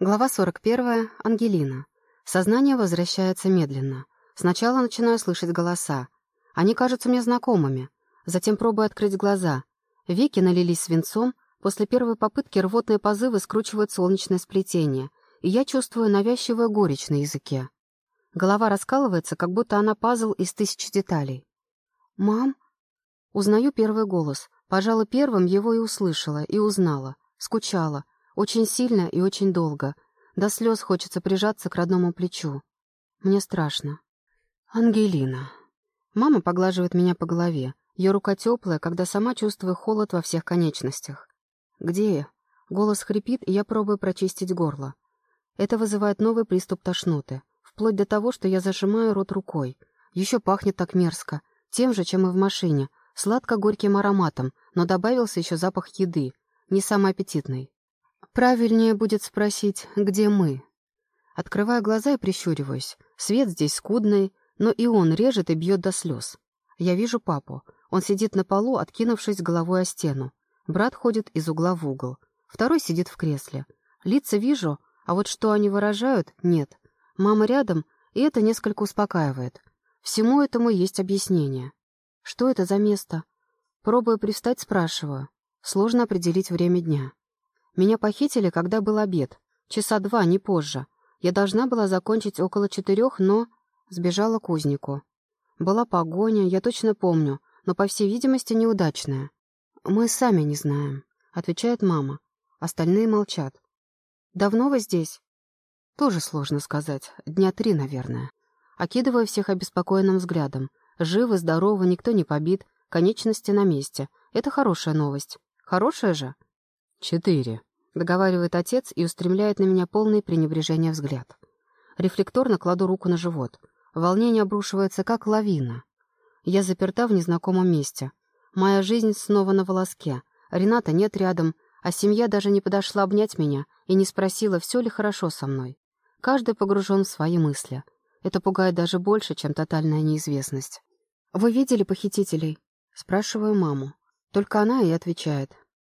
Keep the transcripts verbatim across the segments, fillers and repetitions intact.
Глава сорок первая. Ангелина. Сознание возвращается медленно. Сначала начинаю слышать голоса. Они кажутся мне знакомыми. Затем пробую открыть глаза. Веки налились свинцом. После первой попытки рвотные позывы скручивают солнечное сплетение, и я чувствую навязчивую горечь на языке. Голова раскалывается, как будто она пазл из тысячи деталей. «Мам?» Узнаю первый голос. Пожалуй, первым его и услышала, и узнала. Скучала. Очень сильно и очень долго. До слез хочется прижаться к родному плечу. Мне страшно. «Ангелина». Мама поглаживает меня по голове. Ее рука теплая, когда сама чувствую холод во всех конечностях. «Где я?» Голос хрипит, и я пробую прочистить горло. Это вызывает новый приступ тошноты. Вплоть до того, что я зажимаю рот рукой. Еще пахнет так мерзко. Тем же, чем и в машине. Сладко-горьким ароматом, но добавился еще запах еды. Не самый аппетитный. Правильнее будет спросить, где мы. Открываю глаза и прищуриваюсь. Свет здесь скудный, но и он режет и бьет до слез. Я вижу папу. Он сидит на полу, откинувшись головой о стену. Брат ходит из угла в угол. Второй сидит в кресле. Лица вижу, а вот что они выражают — нет. Мама рядом, и это несколько успокаивает. Всему этому есть объяснение. Что это за место? Пробую привстать, спрашиваю. Сложно определить время дня. Меня похитили, когда был обед. Часа два, не позже. Я должна была закончить около четырех, но... Сбежала к узнику. Была погоня, я точно помню, но, по всей видимости, неудачная. «Мы сами не знаем», — отвечает мама. Остальные молчат. «Давно вы здесь?» Тоже сложно сказать. Дня три, наверное. Окидываю всех обеспокоенным взглядом. Живы, здоровы, никто не побит, конечности на месте. Это хорошая новость. Хорошая же? «Четыре», — договаривает отец и устремляет на меня полный пренебрежения взгляд. Рефлекторно кладу руку на живот. Волнение обрушивается, как лавина. Я заперта в незнакомом месте. Моя жизнь снова на волоске. Рената нет рядом, а семья даже не подошла обнять меня и не спросила, все ли хорошо со мной. Каждый погружен в свои мысли. Это пугает даже больше, чем тотальная неизвестность. «Вы видели похитителей?» Спрашиваю маму. Только она и отвечает.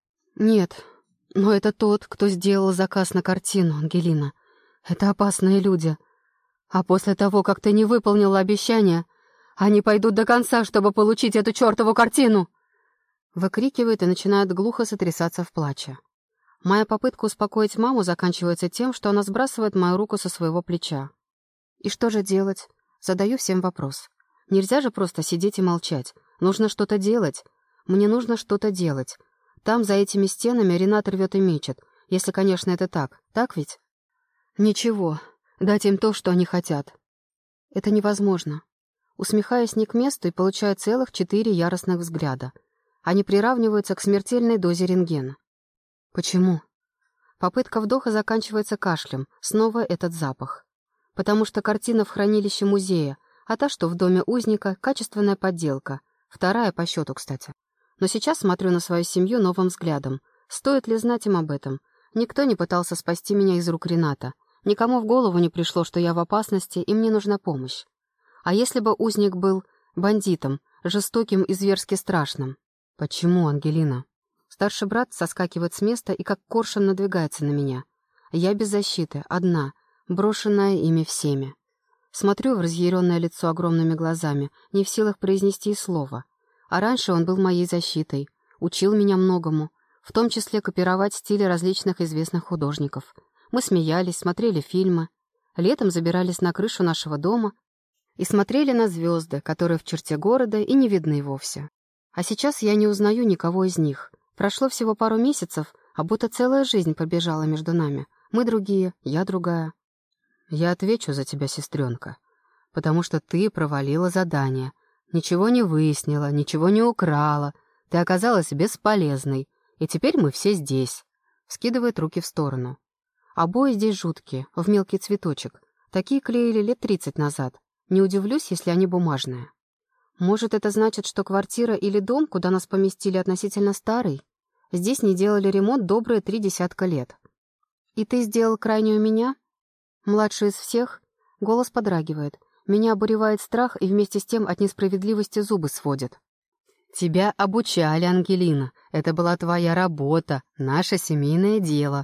«Нет, но это тот, кто сделал заказ на картину, Ангелина. Это опасные люди. А после того, как ты не выполнила обещание, они пойдут до конца, чтобы получить эту чертову картину!» Выкрикивает и начинает глухо сотрясаться в плаче. Моя попытка успокоить маму заканчивается тем, что она сбрасывает мою руку со своего плеча. И что же делать? Задаю всем вопрос. Нельзя же просто сидеть и молчать. Нужно что-то делать. Мне нужно что-то делать. Там, за этими стенами, Ренат рвет и мечет. Если, конечно, это так. Так ведь? Ничего. Дать им то, что они хотят. Это невозможно. Усмехаюсь не к месту и получаю целых четыре яростных взгляда. Они приравниваются к смертельной дозе рентгена. Почему? Попытка вдоха заканчивается кашлем. Снова этот запах. Потому что картина в хранилище музея, а та, что в доме узника, качественная подделка. Вторая по счету, кстати. Но сейчас смотрю на свою семью новым взглядом. Стоит ли знать им об этом? Никто не пытался спасти меня из рук Рената. Никому в голову не пришло, что я в опасности, и мне нужна помощь. А если бы узник был бандитом, жестоким и зверски страшным? Почему, Ангелина? Старший брат соскакивает с места и как коршун надвигается на меня. Я без защиты, одна, брошенная ими всеми. Смотрю в разъяренное лицо огромными глазами, не в силах произнести и слова. А раньше он был моей защитой, учил меня многому, в том числе копировать стили различных известных художников. Мы смеялись, смотрели фильмы. Летом забирались на крышу нашего дома и смотрели на звезды, которые в черте города и не видны вовсе. А сейчас я не узнаю никого из них. Прошло всего пару месяцев, а будто целая жизнь пробежала между нами. Мы другие, я другая. Я отвечу за тебя, сестренка, потому что ты провалила задание, ничего не выяснила, ничего не украла, ты оказалась бесполезной, и теперь мы все здесь. Скидывает руки в сторону. Обои здесь жуткие, в мелкий цветочек. Такие клеили лет тридцать назад. Не удивлюсь, если они бумажные. Может, это значит, что квартира или дом, куда нас поместили, относительно старый? Здесь не делали ремонт добрые три десятка лет. И ты сделал крайнюю меня? Младший из всех? Голос подрагивает. Меня обуревает страх и вместе с тем от несправедливости зубы сводит. Тебя обучали, Ангелина. Это была твоя работа, наше семейное дело.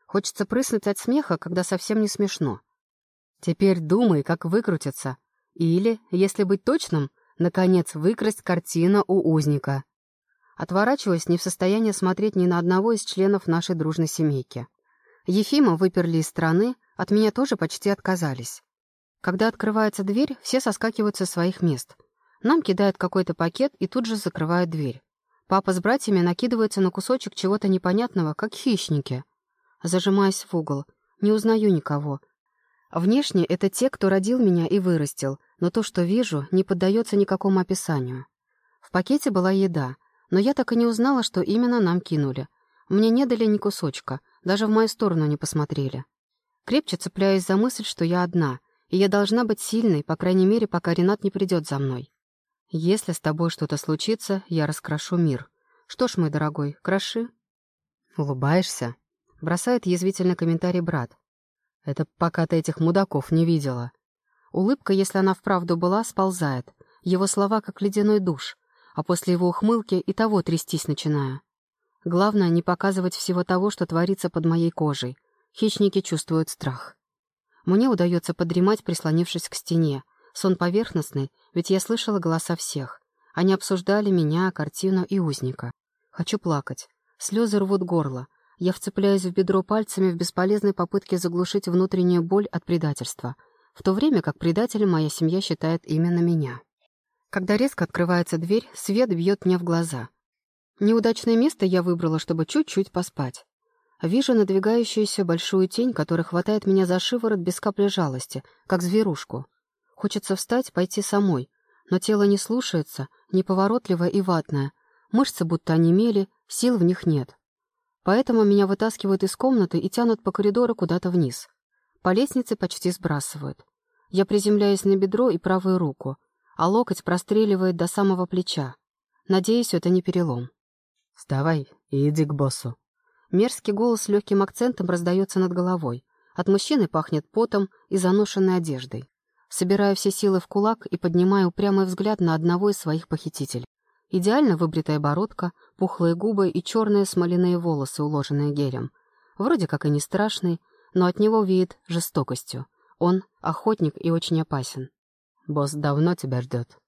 Хочется прыснуть от смеха, когда совсем не смешно. Теперь думай, как выкрутиться. Или, если быть точным, наконец выкрасть картину у узника. Отворачиваясь, не в состоянии смотреть ни на одного из членов нашей дружной семейки. Ефима выперли из страны, от меня тоже почти отказались. Когда открывается дверь, все соскакивают со своих мест. Нам кидают какой-то пакет и тут же закрывают дверь. Папа с братьями накидывается на кусочек чего-то непонятного, как хищники. Зажимаясь в угол, не узнаю никого. Внешне это те, кто родил меня и вырастил, но то, что вижу, не поддается никакому описанию. В пакете была еда, но я так и не узнала, что именно нам кинули. Мне не дали ни кусочка, даже в мою сторону не посмотрели. Крепче цепляюсь за мысль, что я одна, и я должна быть сильной, по крайней мере, пока Ренат не придет за мной. Если с тобой что-то случится, я раскрошу мир. Что ж, мой дорогой, кроши. Улыбаешься? Бросает язвительный комментарий брат. Это пока ты этих мудаков не видела. Улыбка, если она вправду была, сползает. Его слова как ледяной душ, а после его ухмылки и того трястись начинаю. Главное, не показывать всего того, что творится под моей кожей. Хищники чувствуют страх. Мне удается подремать, прислонившись к стене. Сон поверхностный, ведь я слышала голоса всех. Они обсуждали меня, картину и узника. Хочу плакать. Слезы рвут горло. Я вцепляюсь в бедро пальцами в бесполезной попытке заглушить внутреннюю боль от предательства, в то время как предателем моя семья считает именно меня. Когда резко открывается дверь, свет бьет мне в глаза. Неудачное место я выбрала, чтобы чуть-чуть поспать. Вижу надвигающуюся большую тень, которая хватает меня за шиворот без капли жалости, как зверушку. Хочется встать, пойти самой, но тело не слушается, неповоротливое и ватное, мышцы будто онемели, сил в них нет. Поэтому меня вытаскивают из комнаты и тянут по коридору куда-то вниз. По лестнице почти сбрасывают. Я приземляюсь на бедро и правую руку, а локоть простреливает до самого плеча. Надеюсь, это не перелом. «Вставай и иди к боссу». Мерзкий голос с легким акцентом раздается над головой. От мужчины пахнет потом и заношенной одеждой. Собираю все силы в кулак и поднимаю упрямый взгляд на одного из своих похитителей. Идеально выбритая бородка, пухлые губы и черные смоляные волосы, уложенные гелем. Вроде как и не страшный, но от него веет жестокостью. Он охотник и очень опасен. «Босс давно тебя ждет».